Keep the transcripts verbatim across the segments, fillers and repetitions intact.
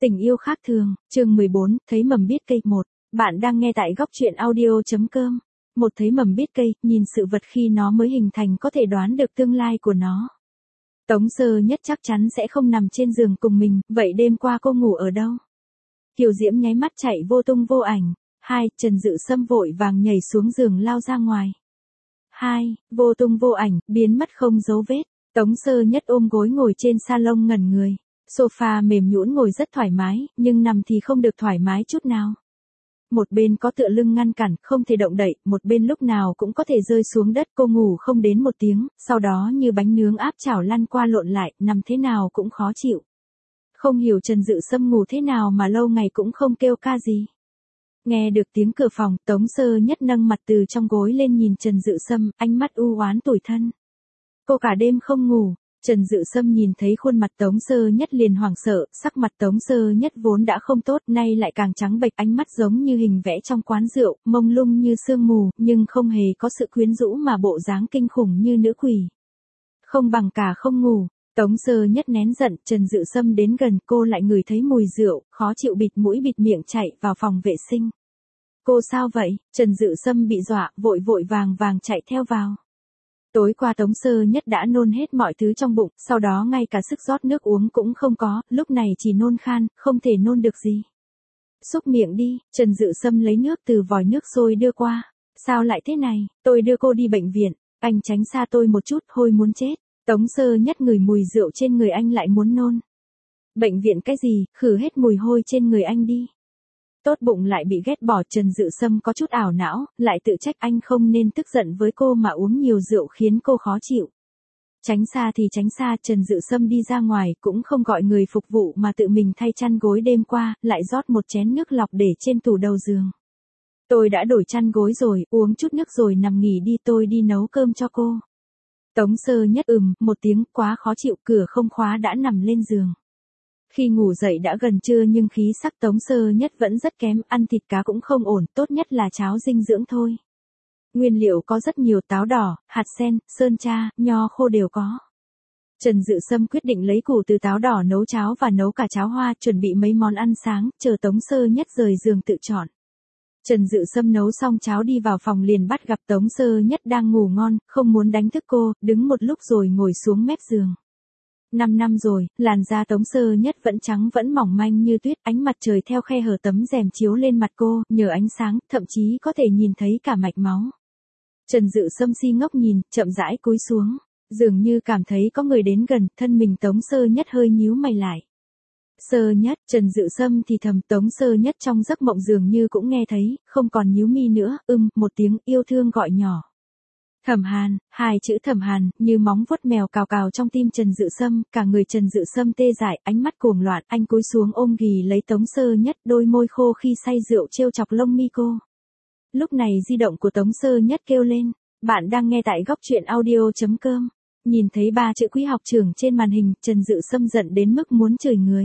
Tình yêu khác thường, chương mười bốn, thấy mầm biết cây. Một. Bạn đang nghe tại góc truyện audio.com. Một, thấy mầm biết cây, nhìn sự vật khi nó mới hình thành có thể đoán được tương lai của nó. Tống Sơ Nhất chắc chắn sẽ không nằm trên giường cùng mình, vậy đêm qua cô ngủ ở đâu? Kiều Diễm nháy mắt chạy vô tung vô ảnh. Hai, Trần Dự Sâm vội vàng nhảy xuống giường lao ra ngoài. Hai, vô tung vô ảnh, biến mất không dấu vết. Tống Sơ Nhất ôm gối ngồi trên salon ngẩn người. Sofa mềm nhũn ngồi rất thoải mái, nhưng nằm thì không được thoải mái chút nào. Một bên có tựa lưng ngăn cản, không thể động đậy, một bên lúc nào cũng có thể rơi xuống đất. Cô ngủ không đến một tiếng, sau đó như bánh nướng áp chảo lăn qua lộn lại, nằm thế nào cũng khó chịu. Không hiểu Trần Dự Sâm ngủ thế nào mà lâu ngày cũng không kêu ca gì. Nghe được tiếng cửa phòng, Tống Sơ Nhất nâng mặt từ trong gối lên nhìn Trần Dự Sâm, ánh mắt u oán tủi thân. Cô cả đêm không ngủ. Trần Dự Sâm nhìn thấy khuôn mặt Tống Sơ Nhất liền hoảng sợ, sắc mặt Tống Sơ Nhất vốn đã không tốt, nay lại càng trắng bệch, ánh mắt giống như hình vẽ trong quán rượu, mông lung như sương mù, nhưng không hề có sự quyến rũ mà bộ dáng kinh khủng như nữ quỷ. Không bằng cả không ngủ. Tống Sơ Nhất nén giận, Trần Dự Sâm đến gần, cô lại ngửi thấy mùi rượu, khó chịu bịt mũi bịt miệng chạy vào phòng vệ sinh. Cô sao vậy? Trần Dự Sâm bị dọa, vội vội vàng vàng chạy theo vào. Tối qua Tống Sơ Nhất đã nôn hết mọi thứ trong bụng, sau đó ngay cả sức rót nước uống cũng không có, lúc này chỉ nôn khan, không thể nôn được gì. Xúc miệng đi, Trần Dự Sâm lấy nước từ vòi nước sôi đưa qua. Sao lại thế này, tôi đưa cô đi bệnh viện, anh tránh xa tôi một chút, hôi muốn chết. Tống Sơ Nhất ngửi mùi rượu trên người anh lại muốn nôn. Bệnh viện cái gì, khử hết mùi hôi trên người anh đi. Tốt bụng lại bị ghét bỏ, Trần Dự Sâm có chút ảo não, lại tự trách anh không nên tức giận với cô mà uống nhiều rượu khiến cô khó chịu. Tránh xa thì tránh xa, Trần Dự Sâm đi ra ngoài cũng không gọi người phục vụ mà tự mình thay chăn gối đêm qua, lại rót một chén nước lọc để trên tủ đầu giường. Tôi đã đổi chăn gối rồi, uống chút nước rồi nằm nghỉ đi, tôi đi nấu cơm cho cô. Tống Sơ Nhất ừm, một tiếng, quá khó chịu, cửa không khóa đã nằm lên giường. Khi ngủ dậy đã gần trưa nhưng khí sắc Tống Sơ Nhất vẫn rất kém, ăn thịt cá cũng không ổn, tốt nhất là cháo dinh dưỡng thôi. Nguyên liệu có rất nhiều, táo đỏ, hạt sen, sơn tra, nho khô đều có. Trần Dự Sâm quyết định lấy củ từ táo đỏ nấu cháo và nấu cả cháo hoa, chuẩn bị mấy món ăn sáng, chờ Tống Sơ Nhất rời giường tự chọn. Trần Dự Sâm nấu xong cháo đi vào phòng liền bắt gặp Tống Sơ Nhất đang ngủ ngon, không muốn đánh thức cô, đứng một lúc rồi ngồi xuống mép giường. Năm năm rồi, làn da Tống Sơ Nhất vẫn trắng vẫn mỏng manh như tuyết, ánh mặt trời theo khe hở tấm rèm chiếu lên mặt cô, nhờ ánh sáng, thậm chí có thể nhìn thấy cả mạch máu. Trần Dự Sâm si ngốc nhìn, chậm rãi cúi xuống, dường như cảm thấy có người đến gần, thân mình Tống Sơ Nhất hơi nhíu mày lại. Sơ Nhất, Trần Dự Sâm thì thầm, Tống Sơ Nhất trong giấc mộng dường như cũng nghe thấy, không còn nhíu mi nữa, ưm, một tiếng yêu thương gọi nhỏ. Thẩm Hàn, hai chữ Thẩm Hàn, như móng vuốt mèo cào cào trong tim Trần Dự Sâm, cả người Trần Dự Sâm tê dại, ánh mắt cuồng loạn, anh cúi xuống ôm ghì lấy Tống Sơ Nhất, đôi môi khô khi say rượu trêu chọc lông mi cô. Lúc này di động của Tống Sơ Nhất kêu lên, bạn đang nghe tại góc truyện audio.com. Nhìn thấy ba chữ Quý học trưởng trên màn hình, Trần Dự Sâm giận đến mức muốn chửi người.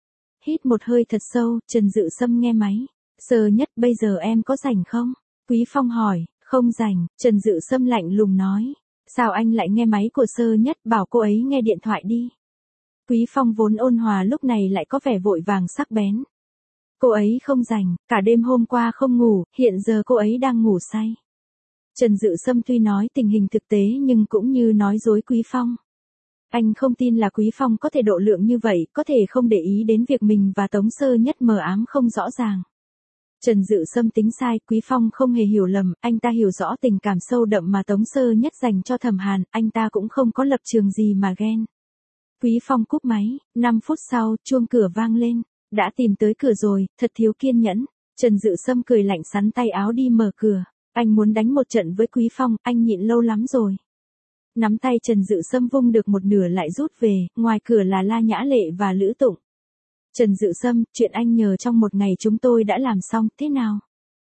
Hít một hơi thật sâu, Trần Dự Sâm nghe máy. Sơ Nhất, bây giờ em có rảnh không? Quý Phong hỏi. Không rảnh, Trần Dự Sâm lạnh lùng nói. Sao anh lại nghe máy của Sơ Nhất, bảo cô ấy nghe điện thoại đi. Quý Phong vốn ôn hòa lúc này lại có vẻ vội vàng sắc bén. Cô ấy không rảnh, cả đêm hôm qua không ngủ, hiện giờ cô ấy đang ngủ say. Trần Dự Sâm tuy nói tình hình thực tế nhưng cũng như nói dối Quý Phong. Anh không tin là Quý Phong có thể độ lượng như vậy, có thể không để ý đến việc mình và Tống Sơ Nhất mờ ám không rõ ràng. Trần Dự Sâm tính sai, Quý Phong không hề hiểu lầm, anh ta hiểu rõ tình cảm sâu đậm mà Tống Sơ Nhất dành cho Thẩm Hàn, anh ta cũng không có lập trường gì mà ghen. Quý Phong cúp máy, năm phút sau, chuông cửa vang lên, đã tìm tới cửa rồi, thật thiếu kiên nhẫn. Trần Dự Sâm cười lạnh sắn tay áo đi mở cửa, anh muốn đánh một trận với Quý Phong, anh nhịn lâu lắm rồi. Nắm tay Trần Dự Sâm vung được một nửa lại rút về, ngoài cửa là La Nhã Lệ và Lữ Tụng. Trần Dự Sâm, chuyện anh nhờ trong một ngày chúng tôi đã làm xong, thế nào?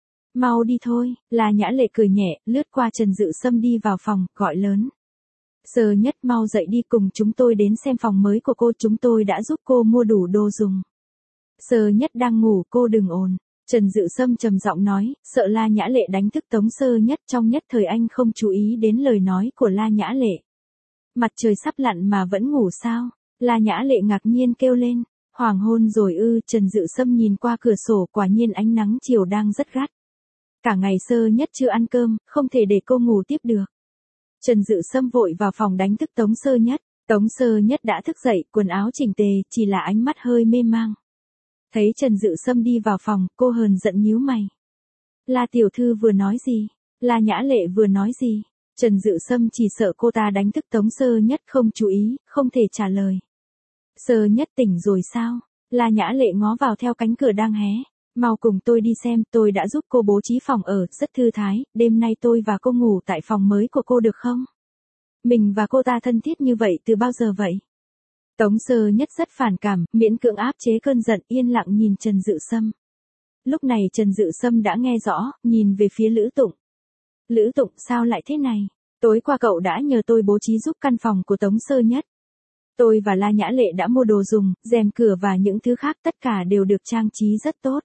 Mau đi thôi, La Nhã Lệ cười nhẹ, lướt qua Trần Dự Sâm đi vào phòng, gọi lớn. Sơ Nhất, mau dậy đi, cùng chúng tôi đến xem phòng mới của cô, chúng tôi đã giúp cô mua đủ đồ dùng. Sơ Nhất đang ngủ, cô đừng ồn. Trần Dự Sâm trầm giọng nói, sợ La Nhã Lệ đánh thức Tống Sơ Nhất, trong nhất thời anh không chú ý đến lời nói của La Nhã Lệ. Mặt trời sắp lặn mà vẫn ngủ sao? La Nhã Lệ ngạc nhiên kêu lên. Hoàng hôn rồi ư? Trần Dự Sâm nhìn qua cửa sổ, quả nhiên ánh nắng chiều đang rất gắt. Cả ngày Sơ Nhất chưa ăn cơm, không thể để cô ngủ tiếp được. Trần Dự Sâm vội vào phòng đánh thức Tống Sơ Nhất. Tống Sơ Nhất đã thức dậy, quần áo chỉnh tề, chỉ là ánh mắt hơi mê mang. Thấy Trần Dự Sâm đi vào phòng, cô hờn giận nhíu mày. La tiểu thư vừa nói gì? La Nhã Lệ vừa nói gì? Trần Dự Sâm chỉ sợ cô ta đánh thức Tống Sơ Nhất không chú ý, không thể trả lời. Sơ Nhất tỉnh rồi sao? La Nhã Lệ ngó vào theo cánh cửa đang hé. Mau cùng tôi đi xem, tôi đã giúp cô bố trí phòng ở, rất thư thái, đêm nay tôi và cô ngủ tại phòng mới của cô được không? Mình và cô ta thân thiết như vậy từ bao giờ vậy? Tống Sơ Nhất rất phản cảm, miễn cưỡng áp chế cơn giận, yên lặng nhìn Trần Dự Sâm. Lúc này Trần Dự Sâm đã nghe rõ, nhìn về phía Lữ Tụng. Lữ Tụng, sao lại thế này? Tối qua cậu đã nhờ tôi bố trí giúp căn phòng của Tống Sơ Nhất. Tôi và La Nhã Lệ đã mua đồ dùng, rèm cửa và những thứ khác, tất cả đều được trang trí rất tốt.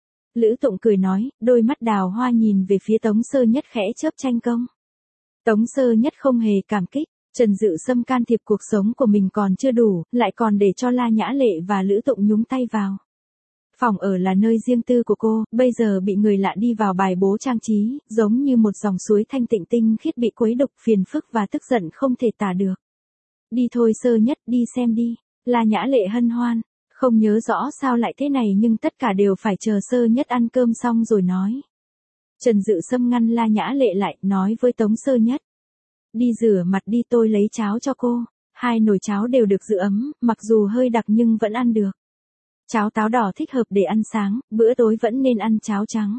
Lữ Tụng cười nói, đôi mắt đào hoa nhìn về phía Tống Sơ Nhất khẽ chớp tranh công. Tống Sơ Nhất không hề cảm kích, Trần Dự Sâm can thiệp cuộc sống của mình còn chưa đủ, lại còn để cho La Nhã Lệ và Lữ Tụng nhúng tay vào. Phòng ở là nơi riêng tư của cô, bây giờ bị người lạ đi vào bài bố trang trí, giống như một dòng suối thanh tịnh tinh khiết bị quấy đục, phiền phức và tức giận không thể tả được. Đi thôi Sơ Nhất, đi xem đi. La Nhã Lệ hân hoan, không nhớ rõ sao lại thế này nhưng tất cả đều phải chờ Sơ Nhất ăn cơm xong rồi nói. Trần Dự Sâm ngăn La Nhã Lệ lại, nói với Tống Sơ Nhất. Đi rửa mặt đi, tôi lấy cháo cho cô. Hai nồi cháo đều được giữ ấm, mặc dù hơi đặc nhưng vẫn ăn được. Cháo táo đỏ thích hợp để ăn sáng, bữa tối vẫn nên ăn cháo trắng.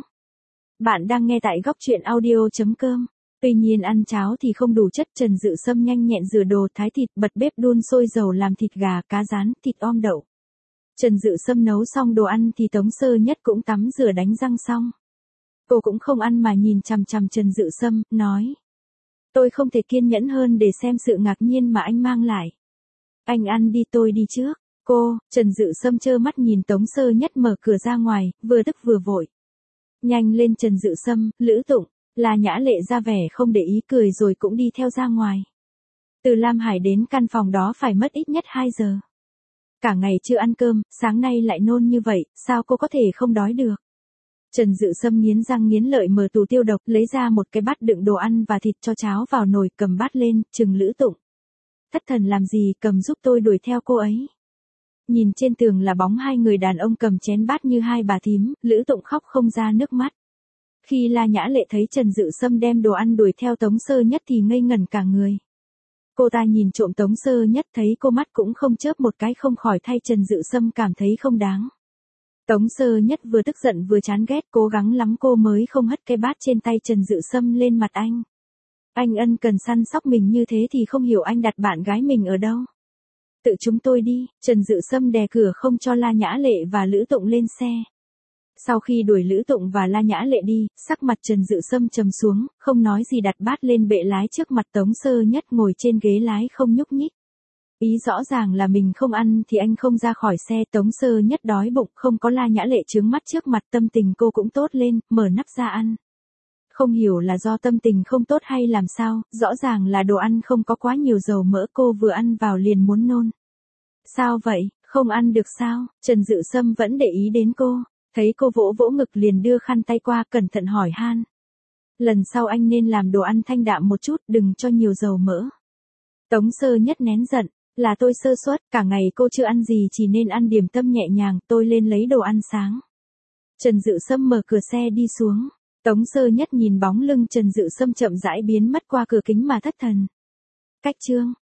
Bạn đang nghe tại góc truyện audio chấm com. Tuy nhiên ăn cháo thì không đủ chất. Trần Dự Sâm nhanh nhẹn rửa đồ, thái thịt, bật bếp đun sôi dầu làm thịt gà, cá rán, thịt om đậu. Trần Dự Sâm nấu xong đồ ăn thì Tống Sơ Nhất cũng tắm rửa đánh răng xong. Cô cũng không ăn mà nhìn chằm chằm Trần Dự Sâm, nói. Tôi không thể kiên nhẫn hơn để xem sự ngạc nhiên mà anh mang lại. Anh ăn đi, tôi đi trước. Cô, Trần Dự Sâm trơ mắt nhìn Tống Sơ Nhất mở cửa ra ngoài, vừa tức vừa vội. Nhanh lên Trần Dự Sâm, Lữ Tụng, La Nhã Lệ ra vẻ không để ý cười rồi cũng đi theo ra ngoài. Từ Lam Hải đến căn phòng đó phải mất ít nhất hai giờ. Cả ngày chưa ăn cơm, sáng nay lại nôn như vậy, sao cô có thể không đói được? Trần Dự Sâm nghiến răng nghiến lợi mở tủ tiêu độc, lấy ra một cái bát đựng đồ ăn và thịt cho cháo vào nồi, cầm bát lên, trừng Lữ Tụng. Thất thần làm gì, cầm giúp tôi đuổi theo cô ấy. Nhìn trên tường là bóng hai người đàn ông cầm chén bát như hai bà thím, Lữ Tụng khóc không ra nước mắt. Khi La Nhã Lệ thấy Trần Dự Sâm đem đồ ăn đuổi theo Tống Sơ Nhất thì ngây ngẩn cả người. Cô ta nhìn trộm Tống Sơ Nhất, thấy cô mắt cũng không chớp một cái, không khỏi thay Trần Dự Sâm cảm thấy không đáng. Tống Sơ Nhất vừa tức giận vừa chán ghét, cố gắng lắm cô mới không hất cái bát trên tay Trần Dự Sâm lên mặt anh. Anh ân cần săn sóc mình như thế thì không hiểu anh đặt bạn gái mình ở đâu. Tự chúng tôi đi. Trần Dự Sâm đè cửa không cho La Nhã Lệ và Lữ Tụng lên xe. Sau khi đuổi Lữ Tụng và La Nhã Lệ đi, sắc mặt Trần Dự Sâm trầm xuống, không nói gì đặt bát lên bệ lái trước mặt Tống Sơ Nhất ngồi trên ghế lái không nhúc nhích. Ý rõ ràng là mình không ăn thì anh không ra khỏi xe. Tống Sơ Nhất đói bụng, không có La Nhã Lệ trướng mắt trước mặt, tâm tình cô cũng tốt lên, mở nắp ra ăn. Không hiểu là do tâm tình không tốt hay làm sao, rõ ràng là đồ ăn không có quá nhiều dầu mỡ, cô vừa ăn vào liền muốn nôn. Sao vậy, không ăn được sao? Trần Dự Sâm vẫn để ý đến cô, thấy cô vỗ vỗ ngực liền đưa khăn tay qua, cẩn thận hỏi han. Lần sau anh nên làm đồ ăn thanh đạm một chút, đừng cho nhiều dầu mỡ. Tống Sơ Nhất nén giận, là tôi sơ suất, cả ngày cô chưa ăn gì chỉ nên ăn điểm tâm nhẹ nhàng, tôi lên lấy đồ ăn sáng. Trần Dự Sâm mở cửa xe đi xuống. Tống Sơ Nhất nhìn bóng lưng Trần Dự Sâm chậm rãi biến mất qua cửa kính mà thất thần. Cách chương